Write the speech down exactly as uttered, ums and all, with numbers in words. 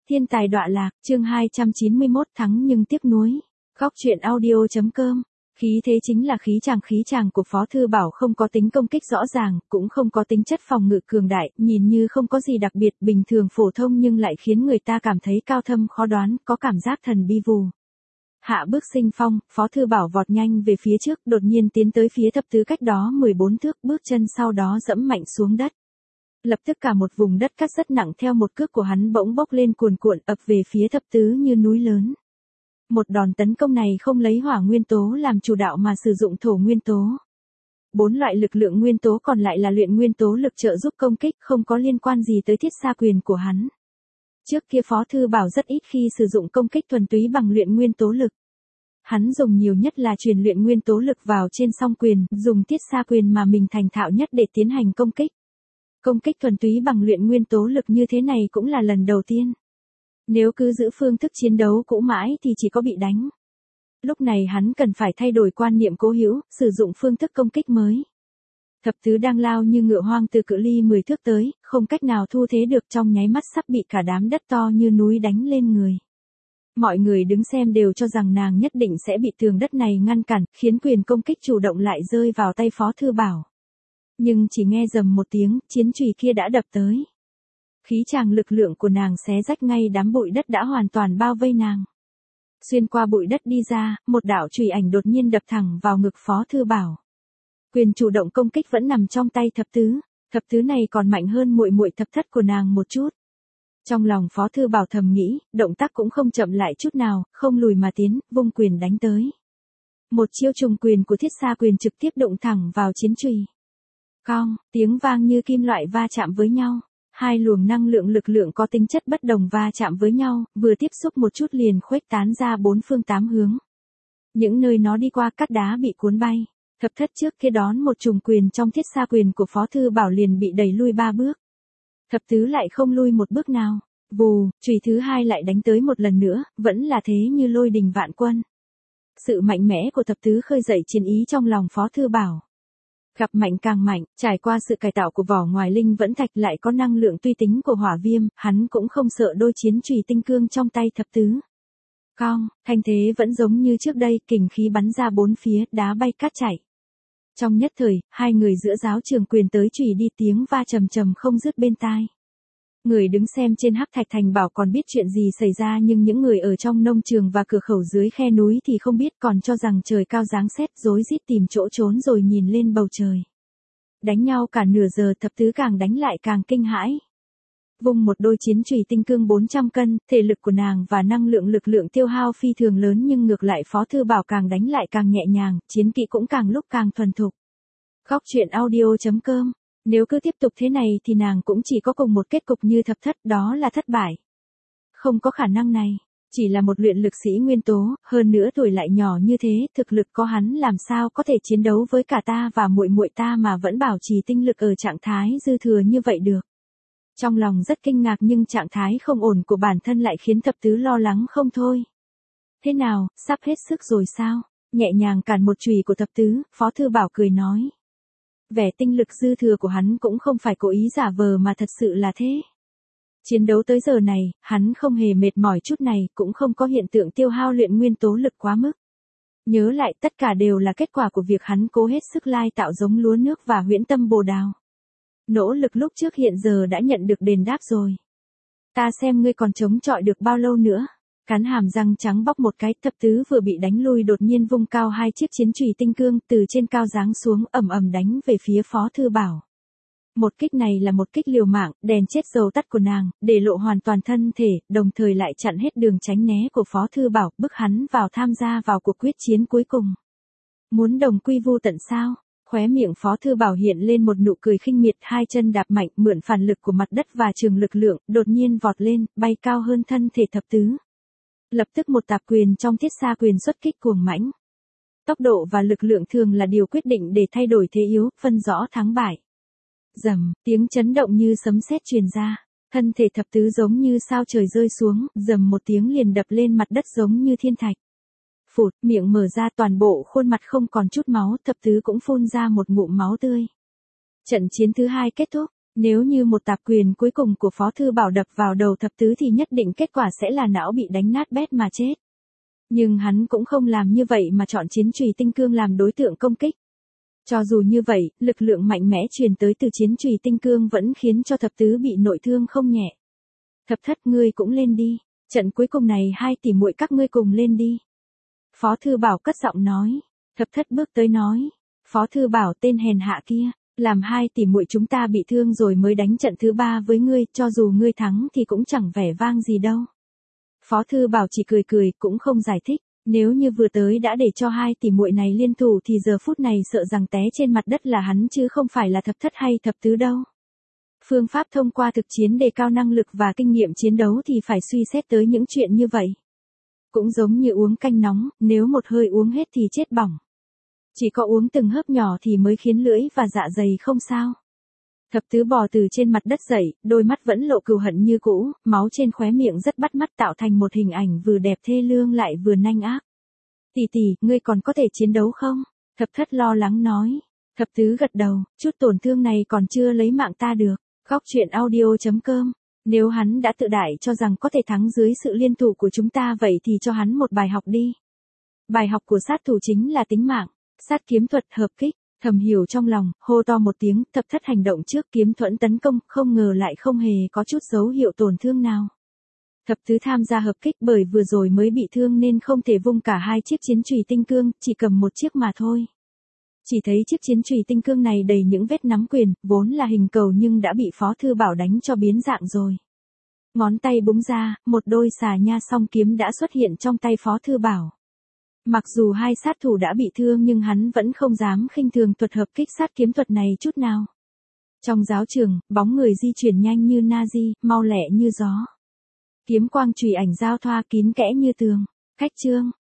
Thiên tài đọa lạc, chương hai trăm chín mươi mốt thắng nhưng tiếc nuối. Góc truyện audio.com. Khí thế chính là khí chàng khí chàng của Phó Thư Bảo không có tính công kích rõ ràng, cũng không có tính chất phòng ngự cường đại, nhìn như không có gì đặc biệt bình thường phổ thông nhưng lại khiến người ta cảm thấy cao thâm khó đoán, có cảm giác thần bi vù. Hạ bước sinh phong, Phó Thư Bảo vọt nhanh về phía trước, đột nhiên tiến tới phía thập tứ cách đó mười bốn thước, bước chân sau đó dẫm mạnh xuống đất. Lập tức cả một vùng đất cát rất nặng theo một cước của hắn bỗng bốc lên cuồn cuộn ập về phía thập tứ như núi lớn. Một đòn tấn công này không lấy hỏa nguyên tố làm chủ đạo mà sử dụng thổ nguyên tố. Bốn loại lực lượng nguyên tố còn lại là luyện nguyên tố lực trợ giúp công kích, không có liên quan gì tới thiết xa quyền của hắn. Trước kia Phó Thư Bảo rất ít khi sử dụng công kích thuần túy bằng luyện nguyên tố lực. Hắn dùng nhiều nhất là truyền luyện nguyên tố lực vào trên song quyền, dùng thiết xa quyền mà mình thành thạo nhất để tiến hành công kích. Công kích thuần túy bằng luyện nguyên tố lực như thế này cũng là lần đầu tiên. Nếu cứ giữ phương thức chiến đấu cũ mãi thì chỉ có bị đánh. Lúc này hắn cần phải thay đổi quan niệm cố hữu, sử dụng phương thức công kích mới. Thập tứ đang lao như ngựa hoang từ cự ly mười thước tới, không cách nào thu thế được, trong nháy mắt sắp bị cả đám đất to như núi đánh lên người. Mọi người đứng xem đều cho rằng nàng nhất định sẽ bị tường đất này ngăn cản, khiến quyền công kích chủ động lại rơi vào tay Phó Thư Bảo. Nhưng chỉ nghe rầm một tiếng, chiến chùy kia đã đập tới. Khí tràng lực lượng của nàng xé rách ngay đám bụi đất đã hoàn toàn bao vây nàng. Xuyên qua bụi đất đi ra, một đạo chùy ảnh đột nhiên đập thẳng vào ngực Phó Thư Bảo. Quyền chủ động công kích vẫn nằm trong tay thập tứ, thập tứ này còn mạnh hơn muội muội thập thất của nàng một chút. Trong lòng Phó Thư Bảo thầm nghĩ, động tác cũng không chậm lại chút nào, không lùi mà tiến, vung quyền đánh tới. Một chiêu trùng quyền của thiết xa quyền trực tiếp đụng thẳng vào chiến chùy. Cong, tiếng vang như kim loại va chạm với nhau. Hai luồng năng lượng lực lượng có tính chất bất đồng va chạm với nhau, vừa tiếp xúc một chút liền khuếch tán ra bốn phương tám hướng. Những nơi nó đi qua cát đá bị cuốn bay. Thập thất trước kia đón một trùng quyền trong thiết xa quyền của Phó Thư Bảo liền bị đẩy lui ba bước. Thập tứ lại không lui một bước nào. Vù, chùy thứ hai lại đánh tới một lần nữa, vẫn là thế như lôi đình vạn quân. Sự mạnh mẽ của thập tứ khơi dậy chiến ý trong lòng Phó Thư Bảo. Gặp mạnh càng mạnh, trải qua sự cải tạo của vỏ ngoài linh vẫn thạch lại có năng lượng tùy tính của hỏa viêm, hắn cũng không sợ đôi chiến chùy tinh cương trong tay thập tứ. Cong, thanh thế vẫn giống như trước đây, kình khí bắn ra bốn phía, đá bay cát chảy. Trong nhất thời, hai người giữa giáo trường quyền tới chùy đi, tiếng va trầm trầm không dứt bên tai. Người đứng xem trên hắc thạch thành bảo còn biết chuyện gì xảy ra, nhưng những người ở trong nông trường và cửa khẩu dưới khe núi thì không biết, còn cho rằng trời cao giáng sét, rối rít tìm chỗ trốn rồi nhìn lên bầu trời. Đánh nhau cả nửa giờ, thập tứ càng đánh lại càng kinh hãi. Vung một đôi chiến chùy tinh cương bốn trăm cân, thể lực của nàng và năng lượng lực lượng tiêu hao phi thường lớn, nhưng ngược lại Phó Thư Bảo càng đánh lại càng nhẹ nhàng, chiến kỹ cũng càng lúc càng thuần thục. Góc truyện audio.com. Nếu cứ tiếp tục thế này thì nàng cũng chỉ có cùng một kết cục như thập thất, đó là thất bại. Không có khả năng này, chỉ là một luyện lực sĩ nguyên tố, hơn nữa tuổi lại nhỏ như thế, thực lực có hắn làm sao có thể chiến đấu với cả ta và muội muội ta mà vẫn bảo trì tinh lực ở trạng thái dư thừa như vậy được. Trong lòng rất kinh ngạc nhưng trạng thái không ổn của bản thân lại khiến thập tứ lo lắng không thôi. Thế nào, sắp hết sức rồi sao? Nhẹ nhàng cản một chùy của thập tứ, Phó Thư Bảo cười nói. Vẻ tinh lực dư thừa của hắn cũng không phải cố ý giả vờ mà thật sự là thế. Chiến đấu tới giờ này, hắn không hề mệt mỏi chút này, cũng không có hiện tượng tiêu hao luyện nguyên tố lực quá mức. Nhớ lại tất cả đều là kết quả của việc hắn cố hết sức lai tạo giống lúa nước và huyễn tâm bồ đào. Nỗ lực lúc trước hiện giờ đã nhận được đền đáp rồi. Ta xem ngươi còn chống chọi được bao lâu nữa. Cắn hàm răng trắng bóc một cái, thập tứ vừa bị đánh lui đột nhiên vung cao hai chiếc chiến chùy tinh cương từ trên cao giáng xuống, ầm ầm đánh về phía Phó Thư Bảo. Một kích này là một kích liều mạng, đèn chết dầu tắt của nàng, để lộ hoàn toàn thân thể, đồng thời lại chặn hết đường tránh né của Phó Thư Bảo, bức hắn vào tham gia vào cuộc quyết chiến cuối cùng. Muốn đồng quy vu tận sao? Khóe miệng Phó Thư Bảo hiện lên một nụ cười khinh miệt, hai chân đạp mạnh, mượn phản lực của mặt đất và trường lực lượng, đột nhiên vọt lên, bay cao hơn thân thể thập tứ. Lập tức một tạp quyền trong thiết xa quyền xuất kích cuồng mãnh. Tốc độ và lực lượng thường là điều quyết định để thay đổi thế yếu, phân rõ thắng bại. Rầm, tiếng chấn động như sấm sét truyền ra, thân thể thập tứ giống như sao trời rơi xuống, rầm một tiếng liền đập lên mặt đất giống như thiên thạch. Phụt, miệng mở ra, toàn bộ khuôn mặt không còn chút máu, thập tứ cũng phun ra một ngụm máu tươi. Trận chiến thứ hai kết thúc, Nếu như một tạp quyền cuối cùng của Phó Thư Bảo đập vào đầu thập tứ thì nhất định kết quả sẽ là não bị đánh nát bét mà chết. Nhưng hắn cũng không làm như vậy mà chọn chiến chùy tinh cương làm đối tượng công kích. Cho dù như vậy, lực lượng mạnh mẽ truyền tới từ chiến chùy tinh cương vẫn khiến cho thập tứ bị nội thương không nhẹ. Thập thất ngươi cũng lên đi, trận cuối cùng này hai tỷ muội các ngươi cùng lên đi. Phó Thư Bảo cất giọng nói, thập thất bước tới nói, Phó Thư Bảo tên hèn hạ kia, làm hai tỷ muội chúng ta bị thương rồi mới đánh trận thứ ba với ngươi, cho dù ngươi thắng thì cũng chẳng vẻ vang gì đâu. Phó Thư Bảo chỉ cười cười cũng không giải thích, nếu như vừa tới đã để cho hai tỷ muội này liên thủ thì giờ phút này sợ rằng té trên mặt đất là hắn chứ không phải là thập thất hay thập tứ đâu. Phương pháp thông qua thực chiến đề cao năng lực và kinh nghiệm chiến đấu thì phải suy xét tới những chuyện như vậy. Cũng giống như uống canh nóng, nếu một hơi uống hết thì chết bỏng. Chỉ có uống từng hớp nhỏ thì mới khiến lưỡi và dạ dày không sao. Thập tứ bò từ trên mặt đất dậy, đôi mắt vẫn lộ cừu hận như cũ, máu trên khóe miệng rất bắt mắt tạo thành một hình ảnh vừa đẹp thê lương lại vừa nanh ác. Tỷ tỷ, ngươi còn có thể chiến đấu không? Thập thất lo lắng nói. Thập tứ gật đầu, chút tổn thương này còn chưa lấy mạng ta được. Góc truyện audio chấm com. Nếu hắn đã tự đại cho rằng có thể thắng dưới sự liên thủ của chúng ta vậy thì cho hắn một bài học đi. Bài học của sát thủ chính là tính mạng. Sát kiếm thuật hợp kích. Thầm hiểu trong lòng, hô to một tiếng, thập thất hành động trước kiếm thuẫn tấn công, không ngờ lại không hề có chút dấu hiệu tổn thương nào. Thập tứ tham gia hợp kích bởi vừa rồi mới bị thương nên không thể vung cả hai chiếc chiến chùy tinh cương, chỉ cầm một chiếc mà thôi. Chỉ thấy chiếc chiến chùy tinh cương này đầy những vết nắm quyền, vốn là hình cầu nhưng đã bị Phó Thư Bảo đánh cho biến dạng rồi. Ngón tay búng ra, một đôi xà nha song kiếm đã xuất hiện trong tay Phó Thư Bảo. Mặc dù hai sát thủ đã bị thương nhưng hắn vẫn không dám khinh thường thuật hợp kích sát kiếm thuật này chút nào. Trong giáo trường, bóng người di chuyển nhanh như Nazi, mau lẹ như gió. Kiếm quang chùy ảnh giao thoa kín kẽ như tường. Khách chương.